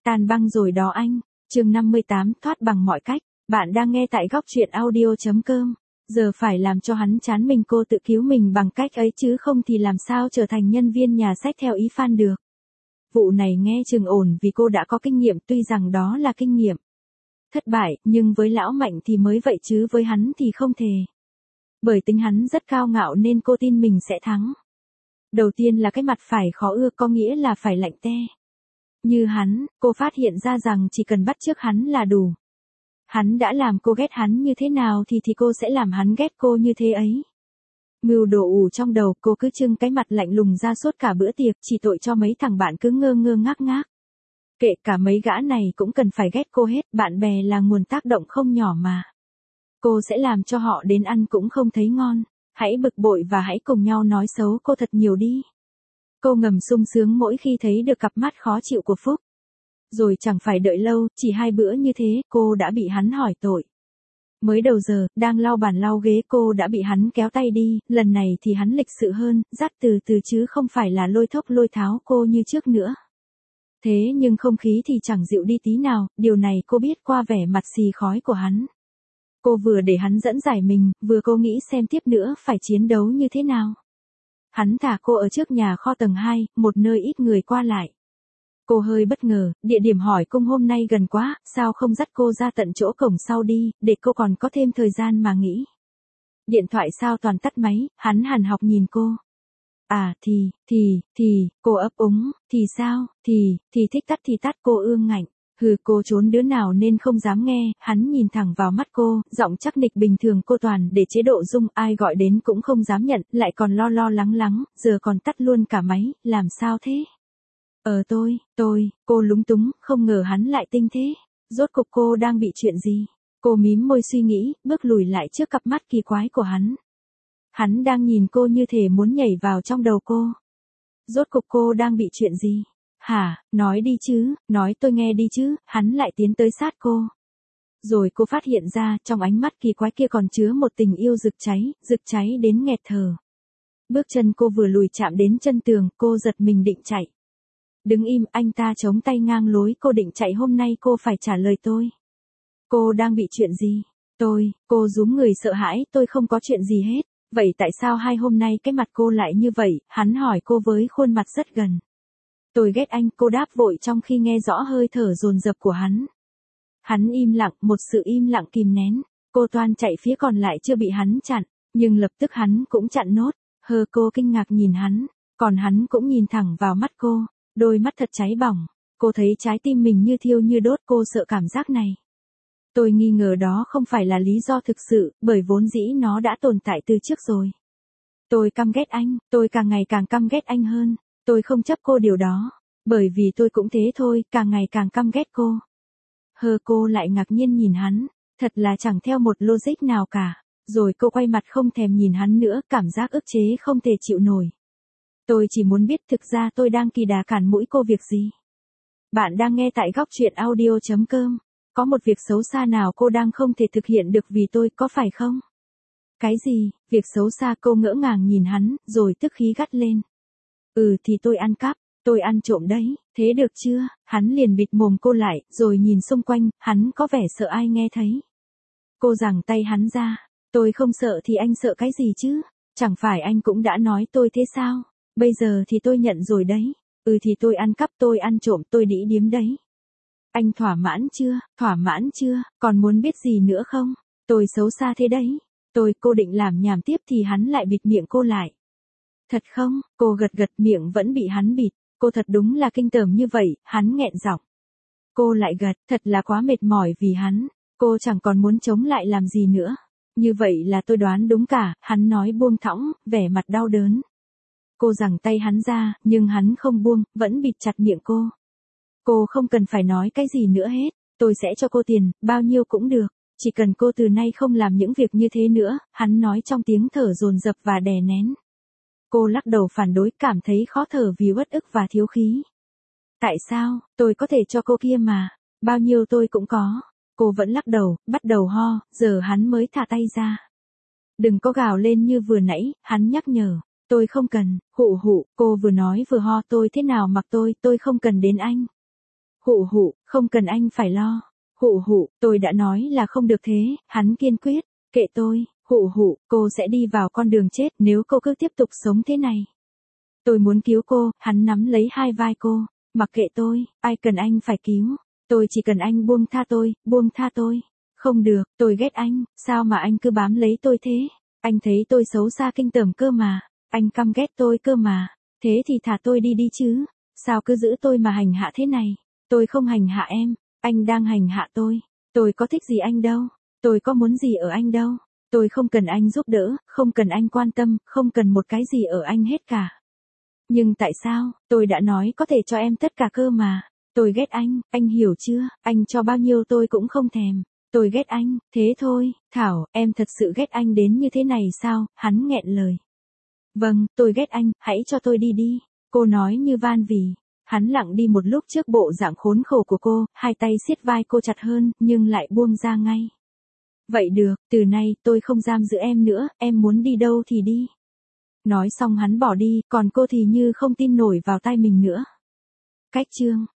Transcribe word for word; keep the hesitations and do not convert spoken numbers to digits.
Tan băng rồi đó anh. Chương năm mươi tám, thoát bằng mọi cách. Bạn đang nghe tại góc truyện audio chấm com. Giờ phải làm cho hắn chán mình, cô tự cứu mình bằng cách ấy chứ không thì làm sao trở thành nhân viên nhà sách theo ý fan được. Vụ này nghe chừng ổn vì cô đã có kinh nghiệm, tuy rằng đó là kinh nghiệm thất bại, nhưng với lão Mạnh thì mới vậy chứ với hắn thì không thể. Bởi tính hắn rất cao ngạo nên cô tin mình sẽ thắng. Đầu tiên là cái mặt phải khó ưa, có nghĩa là phải lạnh te. Như hắn, cô phát hiện ra rằng chỉ cần bắt chước hắn là đủ. Hắn đã làm cô ghét hắn như thế nào thì thì cô sẽ làm hắn ghét cô như thế ấy. Mưu đồ ủ trong đầu, cô cứ trưng cái mặt lạnh lùng ra suốt cả bữa tiệc, chỉ tội cho mấy thằng bạn cứ ngơ ngơ ngác ngác. Kệ cả mấy gã này cũng cần phải ghét cô hết, bạn bè là nguồn tác động không nhỏ mà. Cô sẽ làm cho họ đến ăn cũng không thấy ngon. Hãy bực bội và hãy cùng nhau nói xấu cô thật nhiều đi. Cô ngầm sung sướng mỗi khi thấy được cặp mắt khó chịu của Phúc. Rồi chẳng phải đợi lâu, chỉ hai bữa như thế, cô đã bị hắn hỏi tội. Mới đầu giờ, đang lau bàn lau ghế cô đã bị hắn kéo tay đi, lần này thì hắn lịch sự hơn, dắt từ từ chứ không phải là lôi thốc lôi tháo cô như trước nữa. Thế nhưng không khí thì chẳng dịu đi tí nào, điều này cô biết qua vẻ mặt xì khói của hắn. Cô vừa để hắn dẫn giải mình, vừa cô nghĩ xem tiếp nữa phải chiến đấu như thế nào. Hắn thả cô ở trước nhà kho tầng hai, một nơi ít người qua lại. Cô hơi bất ngờ, địa điểm hỏi cung hôm nay gần quá, sao không dắt cô ra tận chỗ cổng sau đi, để cô còn có thêm thời gian mà nghĩ. Điện thoại sao toàn tắt máy, hắn hằn học nhìn cô. À thì, thì, thì, cô ấp úng, thì sao, thì, thì thích tắt thì tắt, cô ương ngạnh. Hừ, cô trốn đứa nào nên không dám nghe, hắn nhìn thẳng vào mắt cô, giọng chắc nịch bình thường cô toàn để chế độ rung, ai gọi đến cũng không dám nhận, lại còn lo lo lắng lắng, giờ còn tắt luôn cả máy, làm sao thế? Ờ tôi, tôi, cô lúng túng, không ngờ hắn lại tinh thế. Rốt cục cô đang bị chuyện gì? Cô mím môi suy nghĩ, bước lùi lại trước cặp mắt kỳ quái của hắn. Hắn đang nhìn cô như thể muốn nhảy vào trong đầu cô. Rốt cục cô đang bị chuyện gì? Hả, nói đi chứ, nói tôi nghe đi chứ, hắn lại tiến tới sát cô. Rồi cô phát hiện ra, trong ánh mắt kỳ quái kia còn chứa một tình yêu rực cháy, rực cháy đến nghẹt thở. Bước chân cô vừa lùi chạm đến chân tường, cô giật mình định chạy. Đứng im, anh ta chống tay ngang lối, cô định chạy, hôm nay cô phải trả lời tôi. Cô đang bị chuyện gì? Tôi, cô rúm người sợ hãi, tôi không có chuyện gì hết. Vậy tại sao hai hôm nay cái mặt cô lại như vậy? Hắn hỏi cô với khuôn mặt rất gần. Tôi ghét anh, cô đáp vội trong khi nghe rõ hơi thở dồn dập của hắn. Hắn im lặng, một sự im lặng kìm nén. Cô toan chạy phía còn lại chưa bị hắn chặn, nhưng lập tức hắn cũng chặn nốt. Hơ, cô kinh ngạc nhìn hắn, còn hắn cũng nhìn thẳng vào mắt cô, đôi mắt thật cháy bỏng. Cô thấy trái tim mình như thiêu như đốt, cô sợ cảm giác này. Tôi nghi ngờ đó không phải là lý do thực sự, bởi vốn dĩ nó đã tồn tại từ trước rồi. Tôi căm ghét anh, tôi càng ngày càng căm ghét anh hơn. Tôi không chấp cô điều đó, bởi vì tôi cũng thế thôi, càng ngày càng căm ghét cô. Hơ, cô lại ngạc nhiên nhìn hắn, thật là chẳng theo một logic nào cả. Rồi cô quay mặt không thèm nhìn hắn nữa, cảm giác ức chế không thể chịu nổi. Tôi chỉ muốn biết thực ra tôi đang kỳ đà cản mũi cô việc gì. Bạn đang nghe tại góc truyện audio chấm com. Có một việc xấu xa nào cô đang không thể thực hiện được vì tôi, có phải không? Cái gì, việc xấu xa? Cô ngỡ ngàng nhìn hắn, rồi tức khí gắt lên. Ừ thì tôi ăn cắp, tôi ăn trộm đấy, thế được chưa? Hắn liền bịt mồm cô lại, rồi nhìn xung quanh, hắn có vẻ sợ ai nghe thấy. Cô giằng tay hắn ra, tôi không sợ thì anh sợ cái gì chứ? Chẳng phải anh cũng đã nói tôi thế sao? Bây giờ thì tôi nhận rồi đấy. Ừ thì tôi ăn cắp, tôi ăn trộm, tôi đĩ điếm đấy. Anh thỏa mãn chưa? Thỏa mãn chưa? Còn muốn biết gì nữa không? Tôi xấu xa thế đấy. Tôi, cô định làm nhảm tiếp thì hắn lại bịt miệng cô lại. Thật không? Cô gật gật, miệng vẫn bị hắn bịt. Cô thật đúng là kinh tởm như vậy, hắn nghẹn giọng. Cô lại gật, thật là quá mệt mỏi vì hắn. Cô chẳng còn muốn chống lại làm gì nữa. Như vậy là tôi đoán đúng cả, hắn nói buông thõng, vẻ mặt đau đớn. Cô giằng tay hắn ra, nhưng hắn không buông, vẫn bịt chặt miệng cô. Cô không cần phải nói cái gì nữa hết, tôi sẽ cho cô tiền, bao nhiêu cũng được, chỉ cần cô từ nay không làm những việc như thế nữa, hắn nói trong tiếng thở dồn dập và đè nén. Cô lắc đầu phản đối, cảm thấy khó thở vì uất ức và thiếu khí. Tại sao, tôi có thể cho cô kia mà, bao nhiêu tôi cũng có. Cô vẫn lắc đầu, bắt đầu ho, giờ hắn mới thả tay ra. Đừng có gào lên như vừa nãy, hắn nhắc nhở. Tôi không cần, hụ hụ, cô vừa nói vừa ho, tôi thế nào mặc tôi, tôi không cần đến anh. Hụ hụ, không cần anh phải lo. Hụ hụ, tôi đã nói là không được thế, hắn kiên quyết, kệ tôi, hụ hụ, cô sẽ đi vào con đường chết nếu cô cứ tiếp tục sống thế này. Tôi muốn cứu cô, hắn nắm lấy hai vai cô, mặc kệ tôi, ai cần anh phải cứu, tôi chỉ cần anh buông tha tôi, buông tha tôi. Không được, tôi ghét anh, sao mà anh cứ bám lấy tôi thế? Anh thấy tôi xấu xa kinh tởm cơ mà, anh căm ghét tôi cơ mà, thế thì thả tôi đi đi chứ, sao cứ giữ tôi mà hành hạ thế này? Tôi không hành hạ em, anh đang hành hạ tôi, tôi có thích gì anh đâu, tôi có muốn gì ở anh đâu, tôi không cần anh giúp đỡ, không cần anh quan tâm, không cần một cái gì ở anh hết cả. Nhưng tại sao, tôi đã nói có thể cho em tất cả cơ mà, tôi ghét anh, anh hiểu chưa, anh cho bao nhiêu tôi cũng không thèm. Tôi ghét anh, thế thôi, Thảo, em thật sự ghét anh đến như thế này sao, hắn nghẹn lời. Vâng, tôi ghét anh, hãy cho tôi đi đi, cô nói như van vỉ. Hắn lặng đi một lúc trước bộ dạng khốn khổ của cô, hai tay siết vai cô chặt hơn, nhưng lại buông ra ngay. Vậy được, từ nay tôi không giam giữ em nữa, em muốn đi đâu thì đi. Nói xong hắn bỏ đi, còn cô thì như không tin nổi vào tai mình nữa. Cách chương